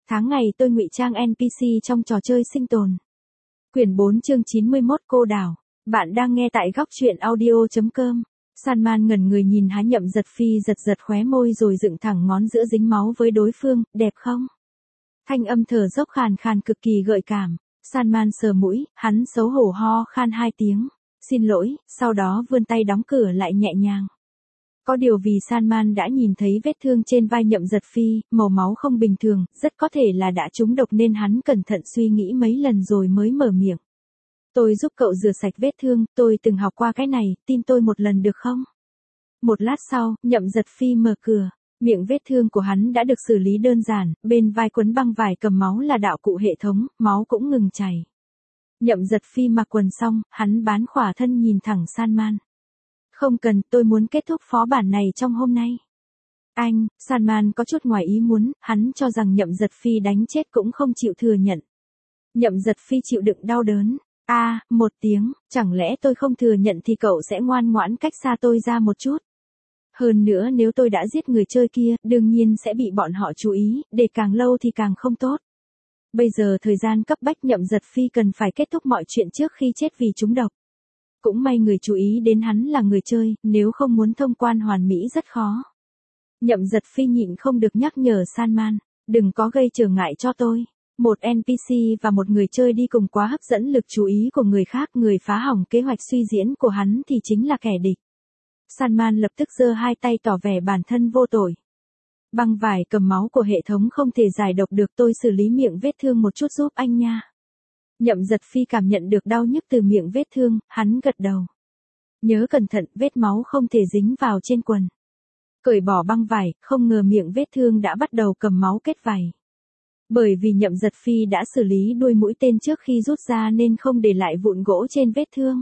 Tháng ngày tôi ngụy trang NPC trong trò chơi sinh tồn. Quyển 4 chương 91 Cô đảo. Bạn đang nghe tại góc truyện audio.com. Salman ngẩn người nhìn Há Nhậm Giật Phi giật khóe môi rồi dựng thẳng ngón giữa dính máu với đối phương, đẹp không? Thanh âm thở dốc khàn khàn cực kỳ gợi cảm. Salman sờ mũi, hắn xấu hổ ho khan 2 tiếng. Xin lỗi, sau đó vươn tay đóng cửa lại nhẹ nhàng. Có điều vì Salman đã nhìn thấy vết thương trên vai Nhậm Giật Phi, màu máu không bình thường, rất có thể là đã trúng độc nên hắn cẩn thận suy nghĩ mấy lần rồi mới mở miệng. Tôi giúp cậu rửa sạch vết thương, tôi từng học qua cái này, tin tôi một lần được không? Một lát sau, Nhậm Giật Phi mở cửa. Miệng vết thương của hắn đã được xử lý đơn giản, bên vai quấn băng vải cầm máu là đạo cụ hệ thống, máu cũng ngừng chảy. Nhậm Giật Phi mặc quần xong, hắn bán khỏa thân nhìn thẳng Salman. Không cần, tôi muốn kết thúc phó bản này trong hôm nay. Anh, Salman có chút ngoài ý muốn, hắn cho rằng Nhậm Giật Phi đánh chết cũng không chịu thừa nhận. Nhậm Giật Phi chịu đựng đau đớn. Một tiếng, chẳng lẽ tôi không thừa nhận thì cậu sẽ ngoan ngoãn cách xa tôi ra một chút. Hơn nữa nếu tôi đã giết người chơi kia, đương nhiên sẽ bị bọn họ chú ý, để càng lâu thì càng không tốt. Bây giờ thời gian cấp bách Nhậm Giật Phi cần phải kết thúc mọi chuyện trước khi chết vì trúng độc. Cũng may người chú ý đến hắn là người chơi, nếu không muốn thông quan hoàn mỹ rất khó. Nhậm Giật Phi nhịn không được nhắc nhở Salman, đừng có gây trở ngại cho tôi. Một NPC và một người chơi đi cùng quá hấp dẫn lực chú ý của người khác, người phá hỏng kế hoạch suy diễn của hắn thì chính là kẻ địch. Salman lập tức giơ hai tay tỏ vẻ bản thân vô tội. Băng vải cầm máu của hệ thống không thể giải độc được, tôi xử lý miệng vết thương một chút giúp anh nha. Nhậm Giật Phi cảm nhận được đau nhức từ miệng vết thương, hắn gật đầu. Nhớ cẩn thận, vết máu không thể dính vào trên quần. Cởi bỏ băng vải, không ngờ miệng vết thương đã bắt đầu cầm máu kết vảy. Bởi vì Nhậm Giật Phi đã xử lý đuôi mũi tên trước khi rút ra nên không để lại vụn gỗ trên vết thương.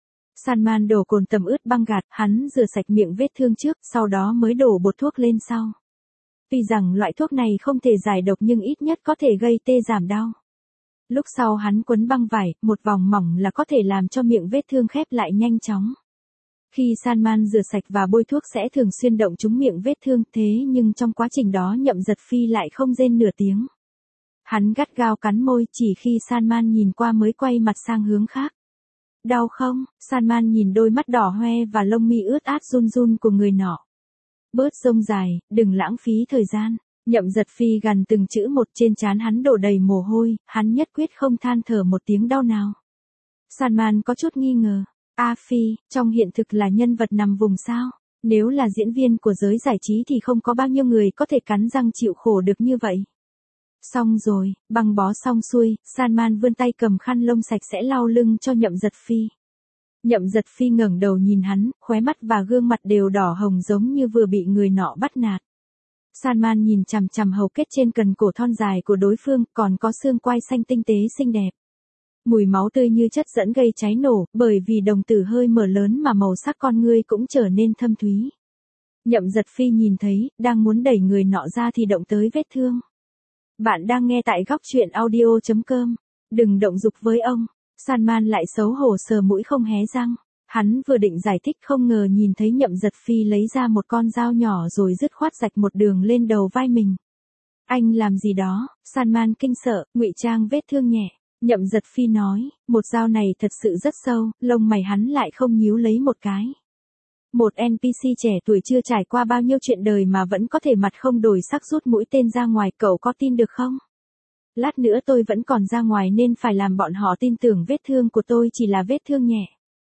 Salman đổ cồn tầm ướt băng gạt, hắn rửa sạch miệng vết thương trước, sau đó mới đổ bột thuốc lên sau. Tuy rằng loại thuốc này không thể giải độc nhưng ít nhất có thể gây tê giảm đau. Lúc sau hắn quấn băng vải, một vòng mỏng là có thể làm cho miệng vết thương khép lại nhanh chóng. Khi Salman rửa sạch và bôi thuốc sẽ thường xuyên động trúng miệng vết thương, thế nhưng trong quá trình đó Nhậm Giật Phi lại không rên nửa tiếng. Hắn gắt gao cắn môi, chỉ khi Salman nhìn qua mới quay mặt sang hướng khác. Đau không? Salman nhìn đôi mắt đỏ hoe và lông mi ướt át run run của người nọ. Bớt rông dài, đừng lãng phí thời gian. Nhậm Giật Phi gằn từng chữ một, trên trán hắn đổ đầy mồ hôi, hắn nhất quyết không than thở một tiếng đau nào. Salman có chút nghi ngờ. Phi, trong hiện thực là nhân vật nằm vùng sao? Nếu là diễn viên của giới giải trí thì không có bao nhiêu người có thể cắn răng chịu khổ được như vậy. Xong rồi, băng bó xong xuôi, Salman vươn tay cầm khăn lông sạch sẽ lau lưng cho Nhậm Giật Phi. Nhậm Giật Phi ngẩng đầu nhìn hắn, khóe mắt và gương mặt đều đỏ hồng giống như vừa bị người nọ bắt nạt. Salman nhìn chằm chằm hầu kết trên cần cổ thon dài của đối phương, còn có xương quai xanh tinh tế xinh đẹp. Mùi máu tươi như chất dẫn gây cháy nổ, bởi vì đồng tử hơi mở lớn mà màu sắc con ngươi cũng trở nên thâm thúy. Nhậm Giật Phi nhìn thấy, đang muốn đẩy người nọ ra thì động tới vết thương. Bạn đang nghe tại góc truyện audio.com. Đừng động dục với ông. Salman lại xấu hổ sờ mũi không hé răng. Hắn vừa định giải thích không ngờ nhìn thấy Nhậm Giật Phi lấy ra một con dao nhỏ rồi dứt khoát rạch một đường lên đầu vai mình. Anh làm gì đó? Salman kinh sợ, ngụy trang vết thương nhẹ. Nhậm Giật Phi nói, một dao này thật sự rất sâu, lông mày hắn lại không nhíu lấy một cái. Một NPC trẻ tuổi chưa trải qua bao nhiêu chuyện đời mà vẫn có thể mặt không đổi sắc rút mũi tên ra ngoài, cậu có tin được không? Lát nữa tôi vẫn còn ra ngoài nên phải làm bọn họ tin tưởng vết thương của tôi chỉ là vết thương nhẹ.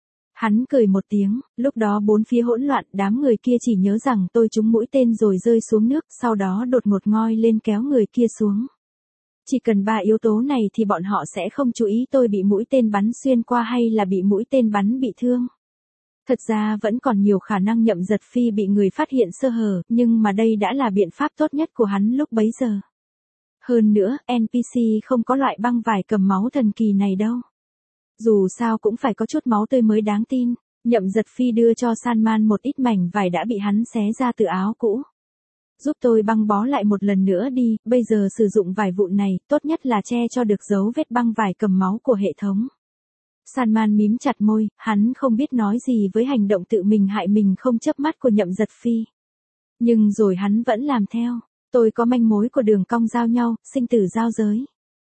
Hắn cười một tiếng, lúc đó bốn phía hỗn loạn, đám người kia chỉ nhớ rằng tôi trúng mũi tên rồi rơi xuống nước, sau đó đột ngột ngoi lên kéo người kia xuống. Chỉ cần 3 yếu tố này thì bọn họ sẽ không chú ý tôi bị mũi tên bắn xuyên qua hay là bị mũi tên bắn bị thương. Thật ra vẫn còn nhiều khả năng Nhậm Giật Phi bị người phát hiện sơ hở, nhưng mà đây đã là biện pháp tốt nhất của hắn lúc bấy giờ. Hơn nữa, NPC không có loại băng vải cầm máu thần kỳ này đâu. Dù sao cũng phải có chút máu tươi mới đáng tin. Nhậm Giật Phi đưa cho Salman một ít mảnh vải đã bị hắn xé ra từ áo cũ. Giúp tôi băng bó lại một lần nữa đi, bây giờ sử dụng vải vụn này, tốt nhất là che cho được dấu vết băng vải cầm máu của hệ thống. Salman mím chặt môi, hắn không biết nói gì với hành động tự mình hại mình không chớp mắt của Nhậm Giật Phi. Nhưng rồi hắn vẫn làm theo. Tôi có manh mối của đường cong giao nhau, sinh tử giao giới.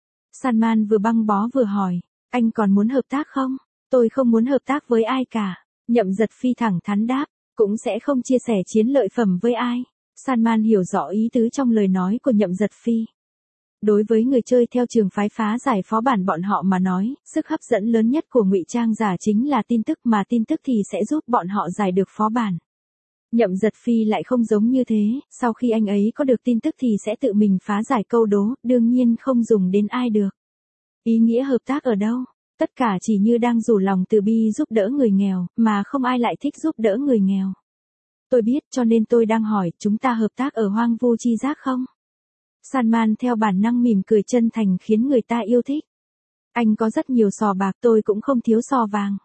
Salman vừa băng bó vừa hỏi, anh còn muốn hợp tác không? Tôi không muốn hợp tác với ai cả. Nhậm Giật Phi thẳng thắn đáp, cũng sẽ không chia sẻ chiến lợi phẩm với ai. Salman hiểu rõ ý tứ trong lời nói của Nhậm Giật Phi. Đối với người chơi theo trường phái phá giải phó bản bọn họ mà nói, sức hấp dẫn lớn nhất của ngụy trang giả chính là tin tức, mà tin tức thì sẽ giúp bọn họ giải được phó bản. Nhậm Giật Phi lại không giống như thế, sau khi anh ấy có được tin tức thì sẽ tự mình phá giải câu đố, đương nhiên không dùng đến ai được. Ý nghĩa hợp tác ở đâu? Tất cả chỉ như đang rủ lòng từ bi giúp đỡ người nghèo, mà không ai lại thích giúp đỡ người nghèo. Tôi biết, cho nên tôi đang hỏi, chúng ta hợp tác ở Hoang Vu Chi Giác không? Salman theo bản năng mỉm cười chân thành khiến người ta yêu thích. Anh có rất nhiều sò bạc, tôi cũng không thiếu sò vàng.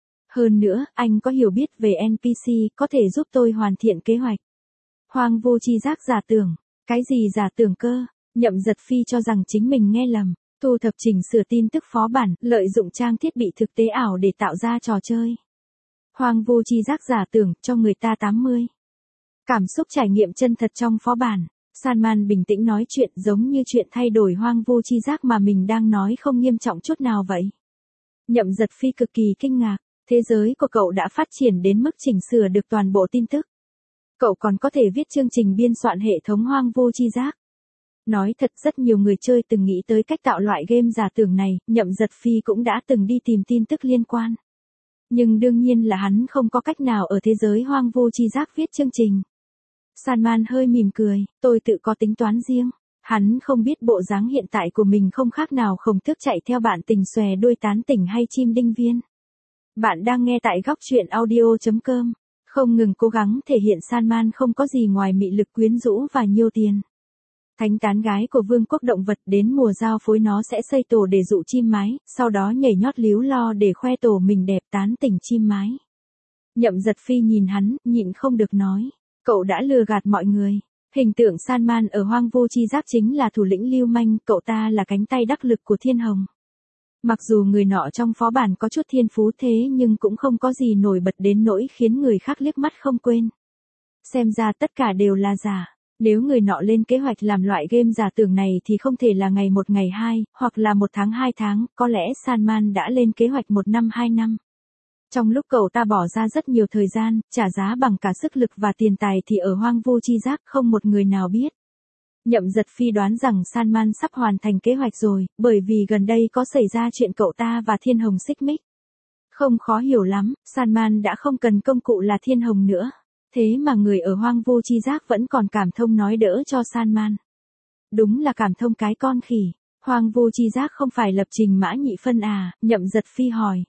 Hơn nữa, anh có hiểu biết về NPC, có thể giúp tôi hoàn thiện kế hoạch. Hoang Vu Chi Giác giả tưởng. Cái gì giả tưởng cơ? Nhậm Giật Phi cho rằng chính mình nghe lầm. Thu thập chỉnh sửa tin tức phó bản, lợi dụng trang thiết bị thực tế ảo để tạo ra trò chơi. Hoang Vu Chi Giác giả tưởng, cho người ta 80. Cảm xúc trải nghiệm chân thật trong phó bản. Salman bình tĩnh nói chuyện giống như chuyện thay đổi Hoang Vu Chi Giác mà mình đang nói không nghiêm trọng chút nào vậy. Nhậm Giật Phi cực kỳ kinh ngạc, thế giới của cậu đã phát triển đến mức chỉnh sửa được toàn bộ tin tức. Cậu còn có thể viết chương trình biên soạn hệ thống Hoang Vu Chi Giác. Nói thật, rất nhiều người chơi từng nghĩ tới cách tạo loại game giả tưởng này, Nhậm Giật Phi cũng đã từng đi tìm tin tức liên quan. Nhưng đương nhiên là hắn không có cách nào ở thế giới Hoang Vu Chi Giác viết chương trình. Salman hơi mỉm cười, tôi tự có tính toán riêng. Hắn không biết bộ dáng hiện tại của mình không khác nào khổng tước chạy theo bạn tình xòe đuôi tán tỉnh hay chim đinh viên. Bạn đang nghe tại góc truyện audio.com. Không ngừng cố gắng thể hiện Salman không có gì ngoài mị lực quyến rũ và nhiều tiền. Thánh tán gái của vương quốc động vật, đến mùa giao phối nó sẽ xây tổ để dụ chim mái, sau đó nhảy nhót líu lo để khoe tổ mình đẹp tán tỉnh chim mái. Nhậm Giật Phi nhìn hắn, nhịn không được nói, cậu đã lừa gạt mọi người. Hình tượng Salman ở Hoang Vu Chi Giác chính là thủ lĩnh lưu manh, cậu ta là cánh tay đắc lực của Thiên Hồng. Mặc dù người nọ trong phó bản có chút thiên phú thế nhưng cũng không có gì nổi bật đến nỗi khiến người khác liếc mắt không quên. Xem ra tất cả đều là giả. Nếu người nọ lên kế hoạch làm loại game giả tưởng này thì không thể là ngày 1 ngày 2, hoặc là 1 tháng 2 tháng, có lẽ Salman đã lên kế hoạch 1 năm 2 năm. Trong lúc cậu ta bỏ ra rất nhiều thời gian, trả giá bằng cả sức lực và tiền tài thì ở Hoang Vu Chi Giác không một người nào biết. Nhậm Giật Phi đoán rằng Salman sắp hoàn thành kế hoạch rồi, bởi vì gần đây có xảy ra chuyện cậu ta và Thiên Hồng xích mích. Không khó hiểu lắm, Salman đã không cần công cụ là Thiên Hồng nữa. Thế mà người ở Hoang Vu Chi Giác vẫn còn cảm thông nói đỡ cho Salman. Đúng là cảm thông cái con khỉ. Hoang Vu Chi Giác không phải lập trình mã nhị phân à? Nhậm Giật Phi hỏi.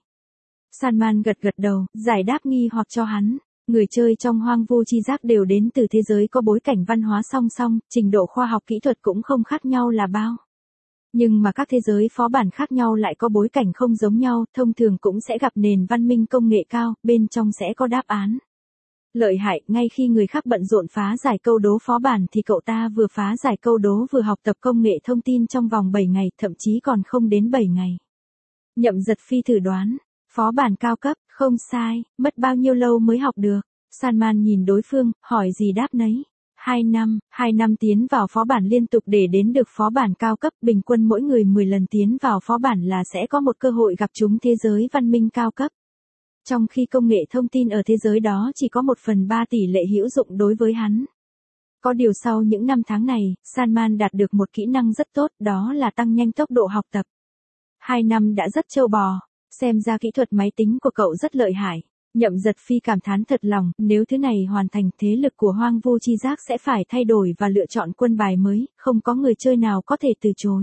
Salman gật gật đầu, giải đáp nghi hoặc cho hắn. Người chơi trong Hoang Vu Chi Giác đều đến từ thế giới có bối cảnh văn hóa song song, trình độ khoa học kỹ thuật cũng không khác nhau là bao. Nhưng mà các thế giới phó bản khác nhau lại có bối cảnh không giống nhau, thông thường cũng sẽ gặp nền văn minh công nghệ cao, bên trong sẽ có đáp án. Lợi hại, ngay khi người khác bận rộn phá giải câu đố phó bản thì cậu ta vừa phá giải câu đố vừa học tập công nghệ thông tin trong vòng 7 ngày, thậm chí còn không đến 7 ngày. Nhậm Giật Phi thử đoán, phó bản cao cấp, không sai, mất bao nhiêu lâu mới học được? Salman nhìn đối phương, hỏi gì đáp nấy. 2 năm tiến vào phó bản liên tục để đến được phó bản cao cấp, bình quân mỗi người 10 lần tiến vào phó bản là sẽ có một cơ hội gặp chúng thế giới văn minh cao cấp. Trong khi công nghệ thông tin ở thế giới đó chỉ có 1/3 tỷ lệ hữu dụng đối với hắn. Có điều sau những năm tháng này, Salman đạt được một kỹ năng rất tốt, đó là tăng nhanh tốc độ học tập. 2 năm đã rất trâu bò, xem ra kỹ thuật máy tính của cậu rất lợi hại. Nhậm Giật Phi cảm thán thật lòng, nếu thứ này hoàn thành thế lực của Hoang Vu Chi Giác sẽ phải thay đổi và lựa chọn quân bài mới, không có người chơi nào có thể từ chối.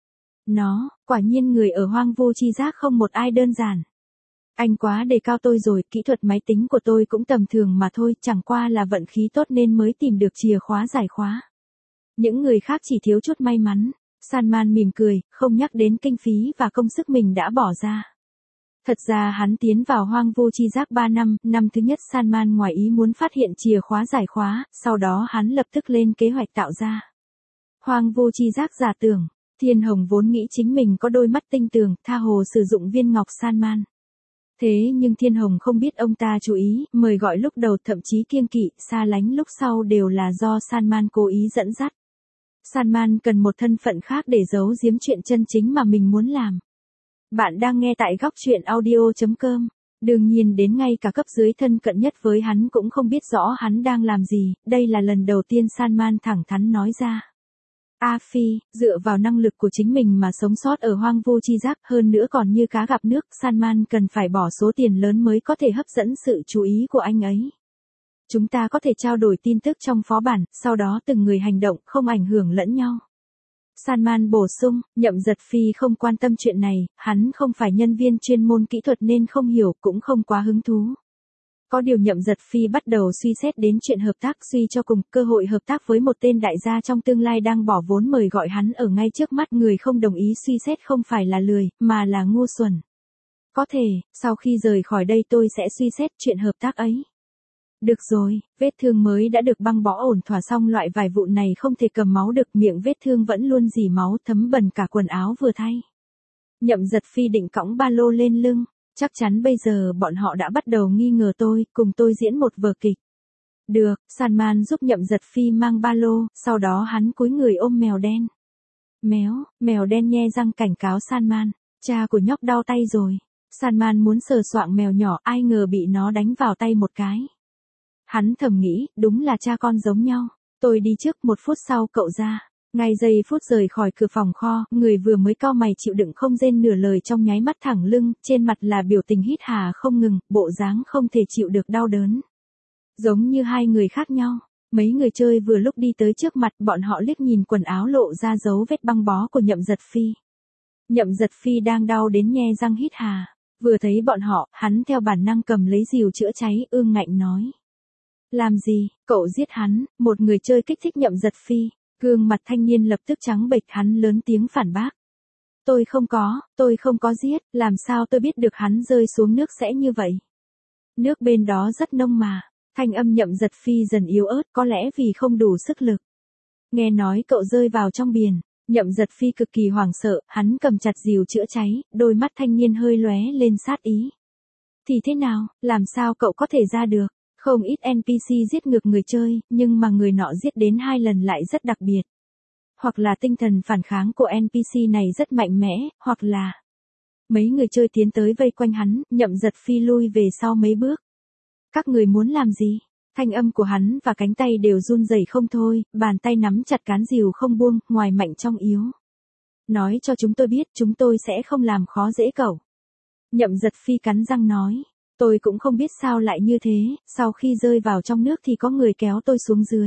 Quả nhiên người ở Hoang Vu Chi Giác không một ai đơn giản. Anh quá đề cao tôi rồi, kỹ thuật máy tính của tôi cũng tầm thường mà thôi, chẳng qua là vận khí tốt nên mới tìm được chìa khóa giải khóa. Những người khác chỉ thiếu chút may mắn. Salman mỉm cười, không nhắc đến kinh phí và công sức mình đã bỏ ra. Thật ra hắn tiến vào Hoang Vu Chi Giác 3 năm, năm thứ nhất Salman ngoài ý muốn phát hiện chìa khóa giải khóa, sau đó hắn lập tức lên kế hoạch tạo ra. Hoang Vu Chi Giác giả tưởng, Thiên Hồng vốn nghĩ chính mình có đôi mắt tinh tường, tha hồ sử dụng viên ngọc Salman. Thế nhưng Thiên Hồng không biết ông ta chú ý, mời gọi lúc đầu thậm chí kiêng kỵ, xa lánh lúc sau đều là do Salman cố ý dẫn dắt. Salman cần một thân phận khác để giấu giếm chuyện chân chính mà mình muốn làm. Bạn đang nghe tại góc chuyện audio.com. Đương nhiên đến ngay cả cấp dưới thân cận nhất với hắn cũng không biết rõ hắn đang làm gì, đây là lần đầu tiên Salman thẳng thắn nói ra. A Phi, dựa vào năng lực của chính mình mà sống sót ở hoang vu chi giác, hơn nữa còn như cá gặp nước, Salman cần phải bỏ số tiền lớn mới có thể hấp dẫn sự chú ý của anh ấy. Chúng ta có thể trao đổi tin tức trong phó bản, sau đó từng người hành động, không ảnh hưởng lẫn nhau. Salman bổ sung, Nhậm Giật Phi không quan tâm chuyện này, hắn không phải nhân viên chuyên môn kỹ thuật nên không hiểu cũng không quá hứng thú. Có điều Nhậm Giật Phi bắt đầu suy xét đến chuyện hợp tác, suy cho cùng cơ hội hợp tác với một tên đại gia trong tương lai đang bỏ vốn mời gọi hắn ở ngay trước mắt. Người không đồng ý suy xét không phải là lười, mà là ngu xuẩn. Có thể, sau khi rời khỏi đây tôi sẽ suy xét chuyện hợp tác ấy. Được rồi, vết thương mới đã được băng bó ổn thỏa xong, loại vài vụn này không thể cầm máu được, miệng vết thương vẫn luôn rỉ máu thấm bẩn cả quần áo vừa thay. Nhậm Giật Phi định cõng ba lô lên lưng, chắc chắn bây giờ bọn họ đã bắt đầu nghi ngờ tôi, cùng tôi diễn một vở kịch. Được, Salman giúp Nhậm Giật Phi mang ba lô, sau đó hắn cúi người ôm mèo đen. Mèo đen nhe răng cảnh cáo Salman, cha của nhóc đau tay rồi. Salman muốn sờ soạng mèo nhỏ, ai ngờ bị nó đánh vào tay một cái. Hắn thầm nghĩ, đúng là cha con giống nhau. Tôi đi trước, 1 phút sau cậu ra. Ngay giây phút rời khỏi cửa phòng kho, người vừa mới cau mày chịu đựng không rên nửa lời trong nháy mắt thẳng lưng, trên mặt là biểu tình hít hà không ngừng, bộ dáng không thể chịu được đau đớn. Giống như hai người khác nhau. Mấy người chơi vừa lúc đi tới trước mặt, bọn họ liếc nhìn quần áo lộ ra dấu vết băng bó của Nhậm Giật Phi. Nhậm Giật Phi đang đau đến nhe răng hít hà. Vừa thấy bọn họ, hắn theo bản năng cầm lấy rìu chữa cháy, ương ngạnh nói. Làm gì, cậu giết hắn? Một người chơi kích thích Nhậm Giật Phi. Gương mặt thanh niên lập tức trắng bệch, hắn lớn tiếng phản bác. Tôi không có giết, làm sao tôi biết được hắn rơi xuống nước sẽ như vậy? Nước bên đó rất nông mà. Thanh âm Nhậm Giật Phi dần yếu ớt, có lẽ vì không đủ sức lực. Nghe nói cậu rơi vào trong biển. Nhậm Giật Phi cực kỳ hoảng sợ, hắn cầm chặt rìu chữa cháy, đôi mắt thanh niên hơi lóe lên sát ý. Thì thế nào, làm sao cậu có thể ra được? Không ít NPC giết ngược người chơi, nhưng mà người nọ giết đến 2 lần lại rất đặc biệt. Hoặc là tinh thần phản kháng của NPC này rất mạnh mẽ, hoặc là mấy người chơi tiến tới vây quanh hắn, Nhậm Giật Phi lui về sau mấy bước. Các người muốn làm gì? Thanh âm của hắn và cánh tay đều run rẩy không thôi, bàn tay nắm chặt cán rìu không buông, ngoài mạnh trong yếu. Nói cho chúng tôi biết, chúng tôi sẽ không làm khó dễ cậu. Nhậm Giật Phi cắn răng nói. Tôi cũng không biết sao lại như thế, sau khi rơi vào trong nước thì có người kéo tôi xuống dưới.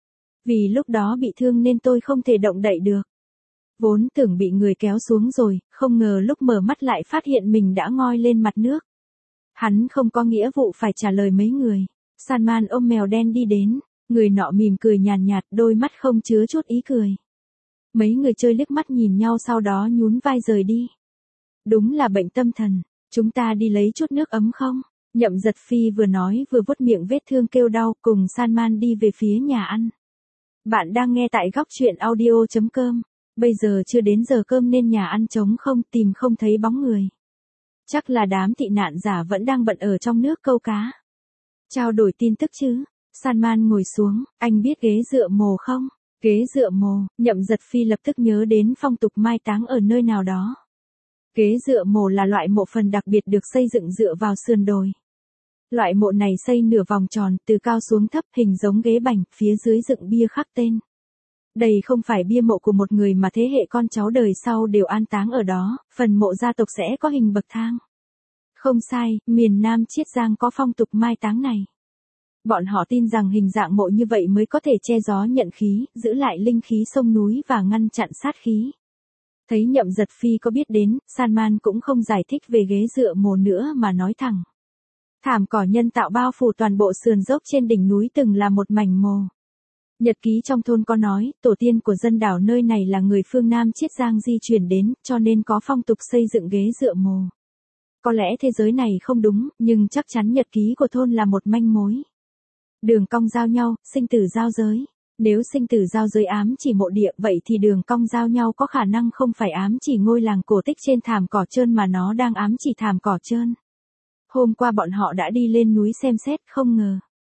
Vì lúc đó bị thương nên tôi không thể động đậy được. Vốn tưởng bị người kéo xuống rồi, không ngờ lúc mở mắt lại phát hiện mình đã ngoi lên mặt nước. Hắn không có nghĩa vụ phải trả lời mấy người. Salman ôm mèo đen đi đến, người nọ mỉm cười nhàn nhạt, đôi mắt không chứa chút ý cười. Mấy người chơi liếc mắt nhìn nhau sau đó nhún vai rời đi. Đúng là bệnh tâm thần. Chúng ta đi lấy chút nước ấm không? Nhậm Giật Phi vừa nói vừa vuốt miệng vết thương kêu đau, cùng Salman đi về phía nhà ăn. Bạn đang nghe tại góc chuyện audio.com. Bây giờ chưa đến giờ cơm nên nhà ăn trống không, tìm không thấy bóng người. Chắc là đám tị nạn giả vẫn đang bận ở trong nước câu cá. Trao đổi tin tức chứ? Salman ngồi xuống, anh biết ghế dựa mồ không? Ghế dựa mồ, Nhậm Giật Phi lập tức nhớ đến phong tục mai táng ở nơi nào đó. Ghế dựa mồ là loại mộ phần đặc biệt được xây dựng dựa vào sườn đồi. Loại mộ này xây nửa vòng tròn, từ cao xuống thấp, hình giống ghế bành, phía dưới dựng bia khắc tên. Đây không phải bia mộ của một người mà thế hệ con cháu đời sau đều an táng ở đó, phần mộ gia tộc sẽ có hình bậc thang. Không sai, miền Nam Chiết Giang có phong tục mai táng này. Bọn họ tin rằng hình dạng mộ như vậy mới có thể che gió nhận khí, giữ lại linh khí sông núi và ngăn chặn sát khí. Thấy Nhậm Giật Phi có biết đến, Salman cũng không giải thích về ghế dựa mồ nữa mà nói thẳng. Thảm cỏ nhân tạo bao phủ toàn bộ sườn dốc trên đỉnh núi từng là một mảnh mồ. Nhật ký trong thôn có nói, tổ tiên của dân đảo nơi này là người phương Nam Chiết Giang di chuyển đến, cho nên có phong tục xây dựng ghế dựa mồ. Có lẽ thế giới này không đúng, nhưng chắc chắn nhật ký của thôn là một manh mối. Đường cong giao nhau, sinh tử giao giới. Nếu sinh tử giao giới ám chỉ mộ địa, vậy thì đường cong giao nhau có khả năng không phải ám chỉ ngôi làng cổ tích trên thảm cỏ trơn mà nó đang ám chỉ thảm cỏ trơn. Hôm qua bọn họ đã đi lên núi xem xét, không ngờ.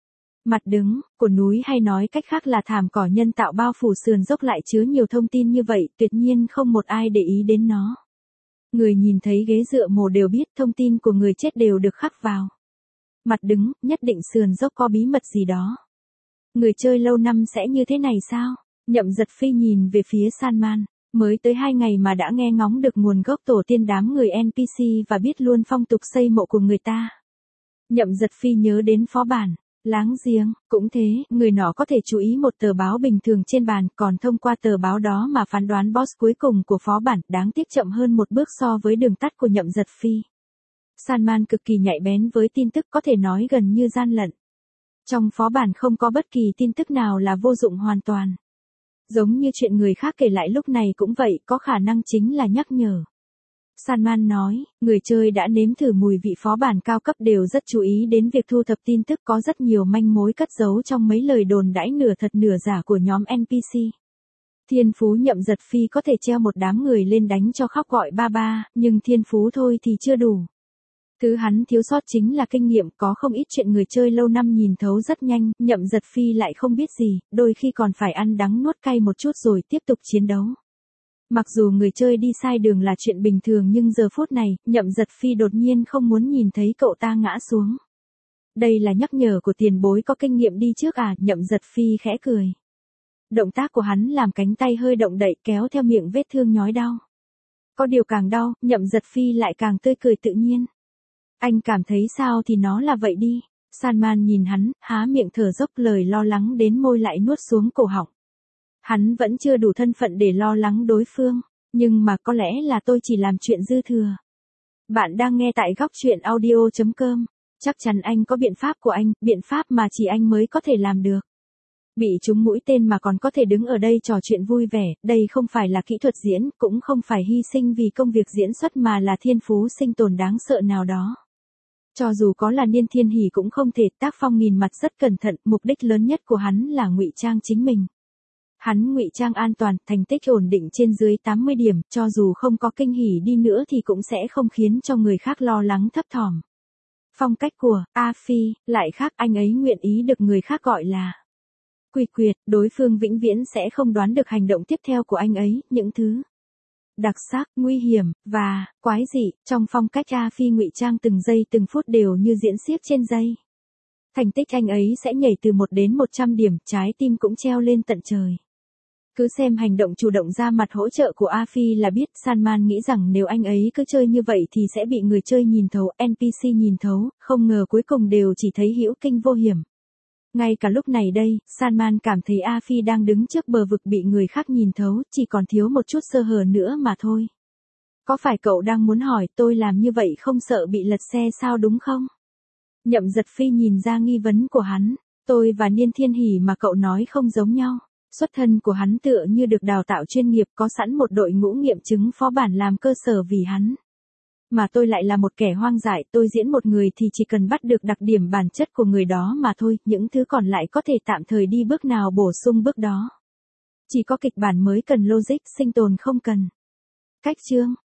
Mặt đứng của núi hay nói cách khác là thảm cỏ nhân tạo bao phủ sườn dốc lại chứa nhiều thông tin như vậy, tuyệt nhiên không một ai để ý đến nó. Người nhìn thấy ghế dựa mồ đều biết thông tin của người chết đều được khắc vào. Mặt đứng, nhất định sườn dốc có bí mật gì đó. Người chơi lâu năm sẽ như thế này sao? Nhậm Giật Phi nhìn về phía Salman, mới tới 2 ngày mà đã nghe ngóng được nguồn gốc tổ tiên đám người NPC và biết luôn phong tục xây mộ của người ta. Nhậm Giật Phi nhớ đến phó bản, láng giềng, cũng thế, người nọ có thể chú ý một tờ báo bình thường trên bàn, còn thông qua tờ báo đó mà phán đoán boss cuối cùng của phó bản, đáng tiếc chậm hơn một bước so với đường tắt của Nhậm Giật Phi. Salman cực kỳ nhạy bén với tin tức, có thể nói gần như gian lận. Trong phó bản không có bất kỳ tin tức nào là vô dụng hoàn toàn. Giống như chuyện người khác kể lại lúc này cũng vậy, có khả năng chính là nhắc nhở. Salman nói, người chơi đã nếm thử mùi vị phó bản cao cấp đều rất chú ý đến việc thu thập tin tức, có rất nhiều manh mối cất giấu trong mấy lời đồn đãi nửa thật nửa giả của nhóm NPC. Thiên phú Nhậm Giật Phi có thể treo một đám người lên đánh cho khóc gọi ba ba, nhưng thiên phú thôi thì chưa đủ. Thứ hắn thiếu sót chính là kinh nghiệm, có không ít chuyện người chơi lâu năm nhìn thấu rất nhanh, Nhậm Giật Phi lại không biết gì, đôi khi còn phải ăn đắng nuốt cay một chút rồi tiếp tục chiến đấu. Mặc dù người chơi đi sai đường là chuyện bình thường nhưng giờ phút này, Nhậm Giật Phi đột nhiên không muốn nhìn thấy cậu ta ngã xuống. Đây là nhắc nhở của tiền bối có kinh nghiệm đi trước à, Nhậm Giật Phi khẽ cười. Động tác của hắn làm cánh tay hơi động đậy kéo theo miệng vết thương nhói đau. Có điều càng đau, Nhậm Giật Phi lại càng tươi cười tự nhiên. Anh cảm thấy sao thì nó là vậy đi. Salman nhìn hắn, há miệng thở dốc, lời lo lắng đến môi lại nuốt xuống cổ họng. Hắn vẫn chưa đủ thân phận để lo lắng đối phương, nhưng mà có lẽ là tôi chỉ làm chuyện dư thừa. Bạn đang nghe tại góc truyện audio.com. Chắc chắn anh có biện pháp của anh, biện pháp mà chỉ anh mới có thể làm được. Bị trúng mũi tên mà còn có thể đứng ở đây trò chuyện vui vẻ, đây không phải là kỹ thuật diễn, cũng không phải hy sinh vì công việc diễn xuất mà là thiên phú sinh tồn đáng sợ nào đó. Cho dù có là Niên Thiên Hỉ cũng không thể, tác phong nghìn mặt rất cẩn thận, mục đích lớn nhất của hắn là ngụy trang chính mình. Hắn ngụy trang an toàn, thành tích ổn định trên dưới 80 điểm, cho dù không có kinh hỉ đi nữa thì cũng sẽ không khiến cho người khác lo lắng thấp thỏm. Phong cách của A Phi lại khác, anh ấy nguyện ý được người khác gọi là quỷ quyệt, đối phương vĩnh viễn sẽ không đoán được hành động tiếp theo của anh ấy, những thứ đặc sắc, nguy hiểm và quái dị trong phong cách A Phi ngụy trang từng giây từng phút đều như diễn xiếc trên dây. Thành tích anh ấy sẽ nhảy từ 1 đến 100 điểm, trái tim cũng treo lên tận trời. Cứ xem hành động chủ động ra mặt hỗ trợ của A Phi là biết. Salman nghĩ rằng nếu anh ấy cứ chơi như vậy thì sẽ bị người chơi nhìn thấu, NPC nhìn thấu, không ngờ cuối cùng đều chỉ thấy hữu kinh vô hiểm. Ngay cả lúc này đây, Salman cảm thấy A Phi đang đứng trước bờ vực bị người khác nhìn thấu, chỉ còn thiếu một chút sơ hở nữa mà thôi. Có phải cậu đang muốn hỏi tôi làm như vậy không sợ bị lật xe sao đúng không? Nhậm Giật Phi nhìn ra nghi vấn của hắn, tôi và Niên Thiên Hỉ mà cậu nói không giống nhau. Xuất thân của hắn tựa như được đào tạo chuyên nghiệp, có sẵn một đội ngũ nghiệm chứng phó bản làm cơ sở vì hắn. Mà tôi lại là một kẻ hoang dại, tôi diễn một người thì chỉ cần bắt được đặc điểm bản chất của người đó mà thôi, những thứ còn lại có thể tạm thời đi bước nào bổ sung bước đó. Chỉ có kịch bản mới cần logic, sinh tồn không cần. Cách chương